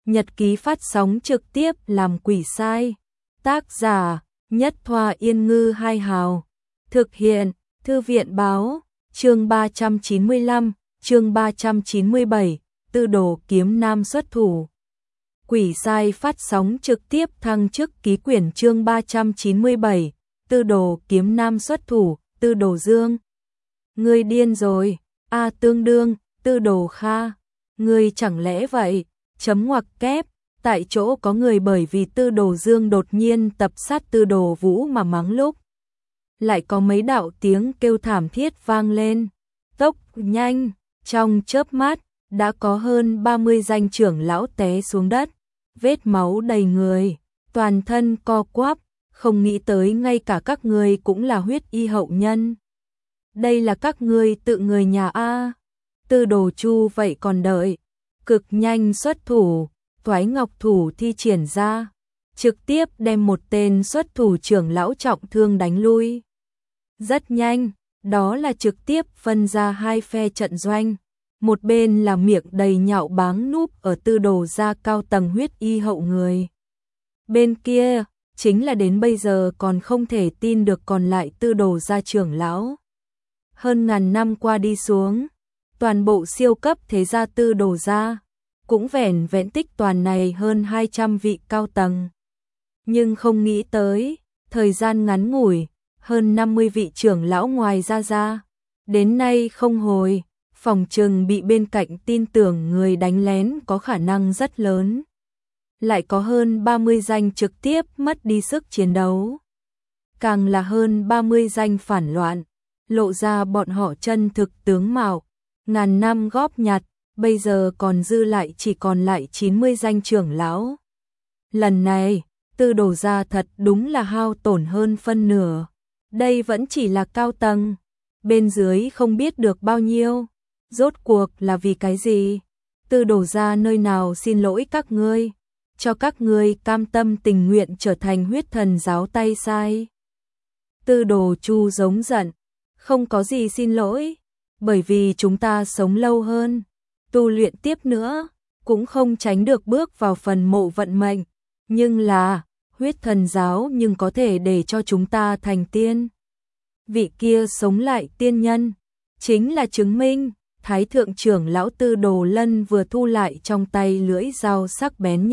Nhật ký phát sóng trực tiếp làm quỷ sai. Tác giả Nhất Thoa Yên Ngư Hai Hào. Thực hiện Thư viện Báo. Chương 395, chương 397, Tư Đồ Kiếm Nam xuất thủ. Quỷ sai phát sóng trực tiếp thăng chức ký quyển chương 397, Tư Đồ Kiếm Nam xuất thủ, Tư Đồ Dương. Ngươi điên rồi, tương đương, Tư Đồ Kha. Ngươi chẳng lẽ vậy, chấm ngoặc kép, tại chỗ có người bởi vì Tư Đồ Dương đột nhiên tập sát Tư Đồ Vũ mà mắng lúc. Lại có mấy đạo tiếng kêu thảm thiết vang lên, tốc nhanh, trong chớp mắt, đã có hơn 30 danh trưởng lão té xuống đất, vết máu đầy người, toàn thân co quắp, không nghĩ tới ngay cả các ngươi cũng là huyết y hậu nhân. Đây là các ngươi tự người nhà a. Tư Đồ Chu vậy còn đợi, cực nhanh xuất thủ, Toái Ngọc thủ thi triển ra, trực tiếp đem một tên xuất thủ trưởng lão trọng thương đánh lui. Rất nhanh, đó là trực tiếp phân ra hai phe trận doanh. Một bên là miệng đầy nhạo báng núp ở Tư Đồ gia cao tầng huyết y hậu người. Bên kia, chính là đến bây giờ còn không thể tin được còn lại Tư Đồ gia trưởng lão. Hơn ngàn năm qua đi xuống, toàn bộ siêu cấp thế gia Tư Đồ gia, cũng vẻn vẹn tích toàn này hơn 200 vị cao tầng. Nhưng không nghĩ tới, thời gian ngắn ngủi, hơn 50 vị trưởng lão ngoài ra, đến nay không hồi, phòng trừng bị bên cạnh tin tưởng người đánh lén có khả năng rất lớn. Lại có hơn 30 danh trực tiếp mất đi sức chiến đấu. Càng là hơn 30 danh phản loạn, lộ ra bọn họ chân thực tướng mạo, ngàn năm góp nhặt, bây giờ còn dư lại chỉ còn lại 90 danh trưởng lão. Lần này, Tư Đồ gia thật đúng là hao tổn hơn phân nửa. Đây vẫn chỉ là cao tầng, bên dưới không biết được bao nhiêu. Rốt cuộc là vì cái gì? Tư Đồ gia nơi nào xin lỗi các ngươi, cho các ngươi cam tâm tình nguyện trở thành huyết thần giáo tay sai. Tư Đồ Chu giống giận, không có gì xin lỗi, bởi vì chúng ta sống lâu hơn, tu luyện tiếp nữa, cũng không tránh được bước vào phần mộ vận mệnh, nhưng là huyết thần giáo nhưng có thể để cho chúng ta thành tiên. Vị kia sống lại tiên nhân, chính là chứng minh. Thái thượng trưởng lão Tư Đồ Lân vừa thu lại trong tay lưỡi dao sắc bén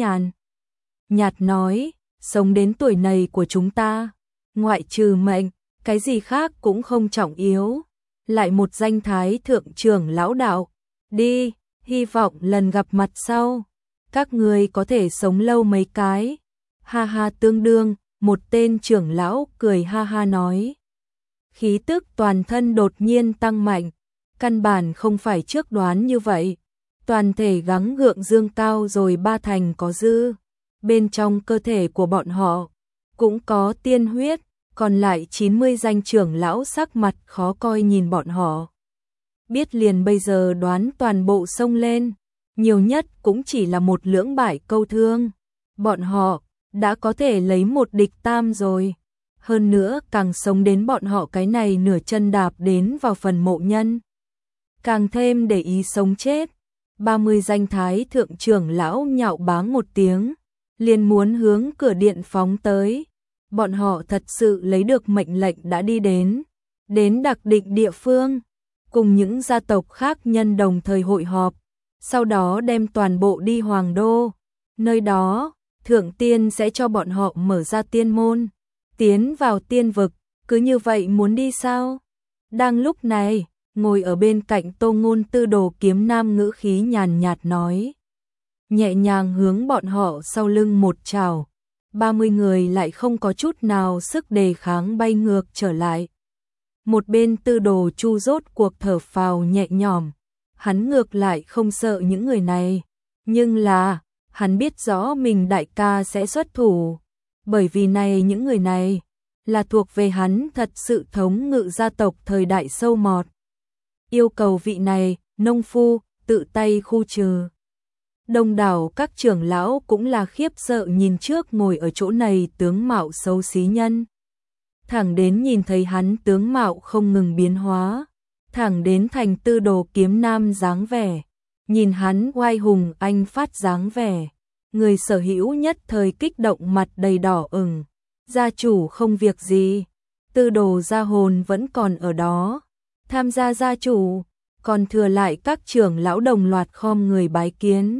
nhạt nói, sống đến tuổi này của chúng ta, ngoại trừ mệnh, cái gì khác cũng không trọng yếu. Lại một danh thái thượng trưởng lão đạo, đi, hy vọng lần gặp mặt sau, các người có thể sống lâu mấy cái. Ha ha tương đương, một tên trưởng lão cười ha ha nói. Khí tức toàn thân đột nhiên tăng mạnh. Căn bản không phải trước đoán như vậy, toàn thể gắng gượng dương cao rồi 3 thành có dư, bên trong cơ thể của bọn họ cũng có tiên huyết, còn lại 90 danh trưởng lão sắc mặt khó coi nhìn bọn họ. Biết liền bây giờ đoán toàn bộ xông lên, nhiều nhất cũng chỉ là một lưỡng bại câu thương, bọn họ đã có thể lấy một địch tam rồi, hơn nữa càng sống đến bọn họ cái này nửa chân đạp đến vào phần mộ nhân. Càng thêm để ý sống chết, 30 danh thái thượng trưởng lão nhạo báng một tiếng, liền muốn hướng cửa điện phóng tới. Bọn họ thật sự lấy được mệnh lệnh đã đi đến đặc định địa phương, cùng những gia tộc khác nhân đồng thời hội họp, sau đó đem toàn bộ đi Hoàng Đô. Nơi đó, Thượng Tiên sẽ cho bọn họ mở ra tiên môn, tiến vào tiên vực, cứ như vậy muốn đi sao? Đang lúc này, ngồi ở bên cạnh Tô Ngôn Tư Đồ Kiếm Nam ngữ khí nhàn nhạt nói. Nhẹ nhàng hướng bọn họ sau lưng một trảo, 30 người lại không có chút nào sức đề kháng bay ngược trở lại. Một bên Tư Đồ Chu rốt cuộc thở phào nhẹ nhõm, hắn ngược lại không sợ những người này, nhưng là, hắn biết rõ mình đại ca sẽ xuất thủ, bởi vì này những người này là thuộc về hắn thật sự thống ngự gia tộc thời đại sâu mọt. Yêu cầu vị này, nông phu, tự tay khu trừ. Đông đảo các trưởng lão cũng là khiếp sợ nhìn trước ngồi ở chỗ này tướng mạo xấu xí nhân. Thẳng đến nhìn thấy hắn tướng mạo không ngừng biến hóa, thẳng đến thành Tư Đồ Kiếm Nam dáng vẻ, nhìn hắn oai hùng anh phát dáng vẻ, người sở hữu nhất thời kích động mặt đầy đỏ ửng. Gia chủ không việc gì, Tư Đồ gia hồn vẫn còn ở đó. Tham gia gia chủ, còn thừa lại các trưởng lão đồng loạt khom người bái kiến.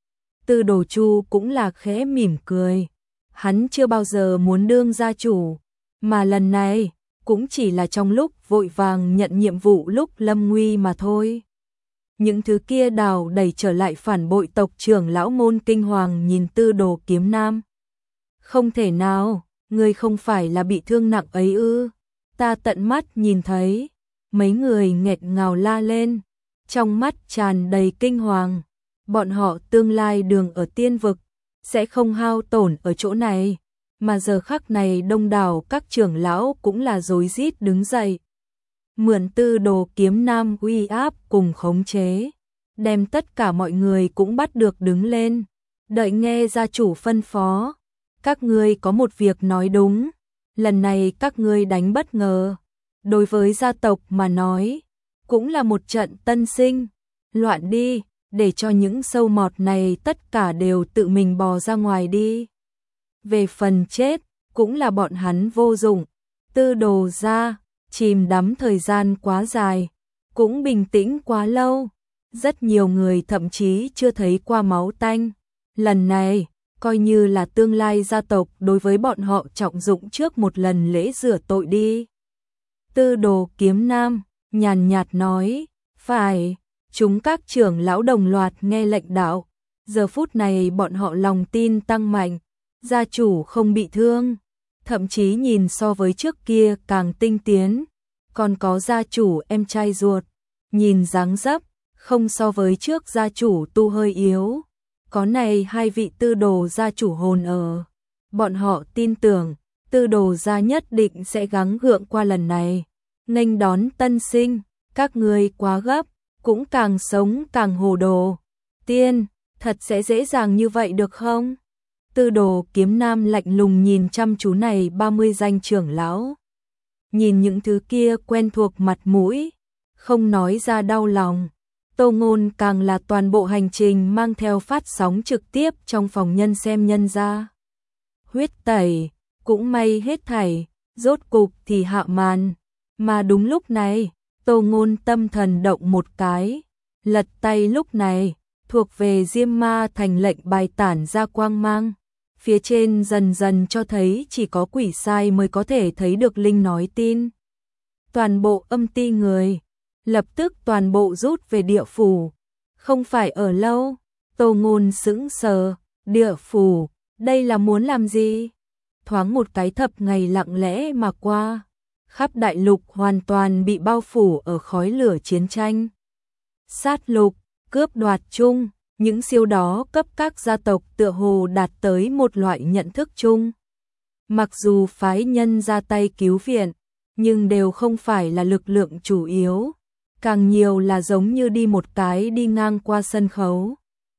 Tư Đồ Chu cũng là khẽ mỉm cười. Hắn chưa bao giờ muốn đương gia chủ, mà lần này cũng chỉ là trong lúc vội vàng nhận nhiệm vụ lúc lâm nguy mà thôi. Những thứ kia đào đẩy trở lại phản bội tộc trưởng lão môn kinh hoàng nhìn Tư Đồ Kiếm Nam. Không thể nào, ngươi không phải là bị thương nặng ấy ư? Ta tận mắt nhìn thấy. Mấy người nghẹt ngào la lên, trong mắt tràn đầy kinh hoàng. Bọn họ tương lai đường ở tiên vực sẽ không hao tổn ở chỗ này, mà giờ khắc này đông đảo các trưởng lão cũng là rối rít đứng dậy. Mượn Tư Đồ Kiếm Nam uy áp cùng khống chế, đem tất cả mọi người cũng bắt được đứng lên, đợi nghe gia chủ phân phó. Các ngươi có một việc nói đúng, lần này các ngươi đánh bất ngờ, đối với gia tộc mà nói, cũng là một trận tân sinh, loạn đi, để cho những sâu mọt này tất cả đều tự mình bò ra ngoài đi. Về phần chết, cũng là bọn hắn vô dụng. Tư Đồ gia chìm đắm thời gian quá dài, cũng bình tĩnh quá lâu, rất nhiều người thậm chí chưa thấy qua máu tanh. Lần này, coi như là tương lai gia tộc đối với bọn họ trọng dụng trước một lần lễ rửa tội đi. Tư Đồ Kiếm Nam nhàn nhạt nói, phải, chúng các trưởng lão đồng loạt nghe lệnh đạo. Giờ phút này bọn họ lòng tin tăng mạnh, gia chủ không bị thương, thậm chí nhìn so với trước kia càng tinh tiến. Còn có gia chủ em trai ruột, nhìn dáng dấp, không so với trước gia chủ tu hơi yếu. Có này hai vị Tư Đồ gia chủ hồn ở. Bọn họ tin tưởng, Tư Đồ gia nhất định sẽ gắng gượng qua lần này. Nghênh đón tân sinh, các ngươi quá gấp, cũng càng sống càng hồ đồ. Tiên, thật sẽ dễ dàng như vậy được không? Tư Đồ Kiếm Nam lạnh lùng nhìn chăm chú này 30 danh trưởng lão. Nhìn những thứ kia quen thuộc mặt mũi, không nói ra đau lòng. Tô Ngôn càng là toàn bộ hành trình mang theo phát sóng trực tiếp trong phòng nhân xem nhân ra. Huyết tẩy, cũng may hết thảy, rốt cục thì hạ màn. Mà đúng lúc này, Tô Ngôn tâm thần động một cái, lật tay lúc này, thuộc về Diêm Ma thành lệnh bài tản ra quang mang. Phía trên dần dần cho thấy chỉ có quỷ sai mới có thể thấy được linh nói tin. Toàn bộ âm ti người, lập tức toàn bộ rút về địa phủ. Không phải ở lâu, Tô Ngôn sững sờ, địa phủ, đây là muốn làm gì? Thoáng một cái thập ngày lặng lẽ mà qua, khắp đại lục hoàn toàn bị bao phủ ở khói lửa chiến tranh. Sát lục, cướp đoạt chung. Những siêu đó cấp các gia tộc tựa hồ đạt tới một loại nhận thức chung. Mặc dù phái nhân ra tay cứu viện, nhưng đều không phải là lực lượng chủ yếu, càng nhiều là giống như đi một cái đi ngang qua sân khấu.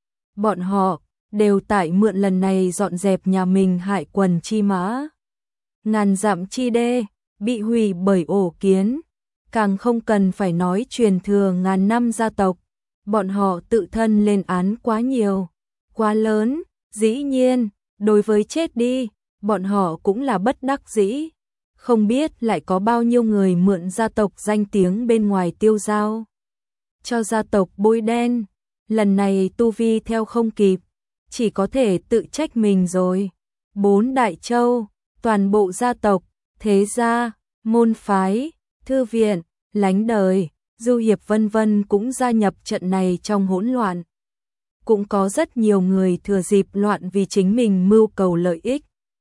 Bọn họ đều tại mượn lần này dọn dẹp nhà mình hại quần chi mã. Ngàn dặm chi đê, bị hủy bởi ổ kiến, càng không cần phải nói truyền thừa ngàn năm gia tộc. Bọn họ tự thân lên án quá nhiều, quá lớn, dĩ nhiên, đối với chết đi, bọn họ cũng là bất đắc dĩ. Không biết lại có bao nhiêu người mượn gia tộc danh tiếng bên ngoài tiêu dao cho gia tộc bôi đen. Lần này tu vi theo không kịp, chỉ có thể tự trách mình rồi. 4 đại châu, toàn bộ gia tộc, thế gia, môn phái, thư viện, lánh đời, du hiệp vân vân cũng gia nhập trận này trong hỗn loạn. Cũng có rất nhiều người thừa dịp loạn vì chính mình mưu cầu lợi ích.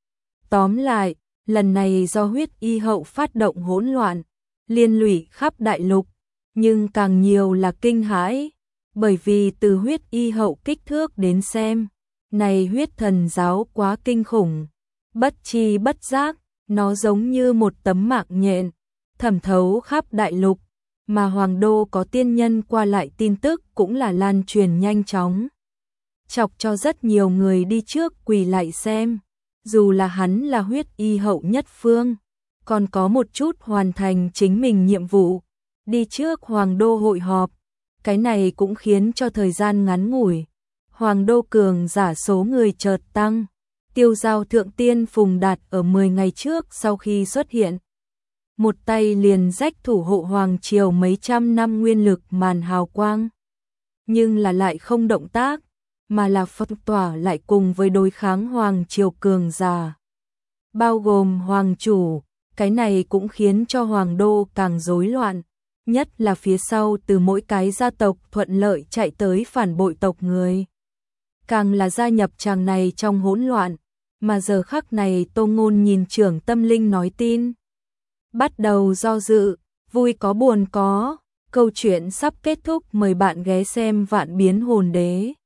Tóm lại, lần này do huyết y hậu phát động hỗn loạn, liên lụy khắp đại lục, nhưng càng nhiều là kinh hãi, bởi vì từ huyết y hậu kích thước đến xem, này huyết thần giáo quá kinh khủng, bất chi bất giác, nó giống như một tấm mạng nhện, thẩm thấu khắp đại lục, mà Hoàng Đô có tiên nhân qua lại tin tức cũng là lan truyền nhanh chóng. Chọc cho rất nhiều người đi trước quỳ lại xem, dù là hắn là huyết y hậu nhất phương, còn có một chút hoàn thành chính mình nhiệm vụ, đi trước Hoàng Đô hội họp, cái này cũng khiến cho thời gian ngắn ngủi, Hoàng đô cường giả số người chợt tăng. Tiêu giao thượng tiên Phùng Đạt ở 10 ngày trước sau khi xuất hiện, một tay liền rách thủ hộ hoàng triều mấy trăm năm nguyên lực màn hào quang. Nhưng là lại không động tác, mà là phong tỏa lại cùng với đối kháng hoàng triều cường giả. Bao gồm hoàng chủ, cái này cũng khiến cho hoàng đô càng rối loạn. Nhất là phía sau từ mỗi cái gia tộc thuận lợi chạy tới phản bội tộc người. Càng là gia nhập chàng này trong hỗn loạn, mà giờ khắc này Tô Ngôn nhìn trưởng tâm linh nói tin. Bắt đầu do dự, vui có buồn có, câu chuyện sắp kết thúc, mời bạn ghé xem Vạn Biến Hồn Đế.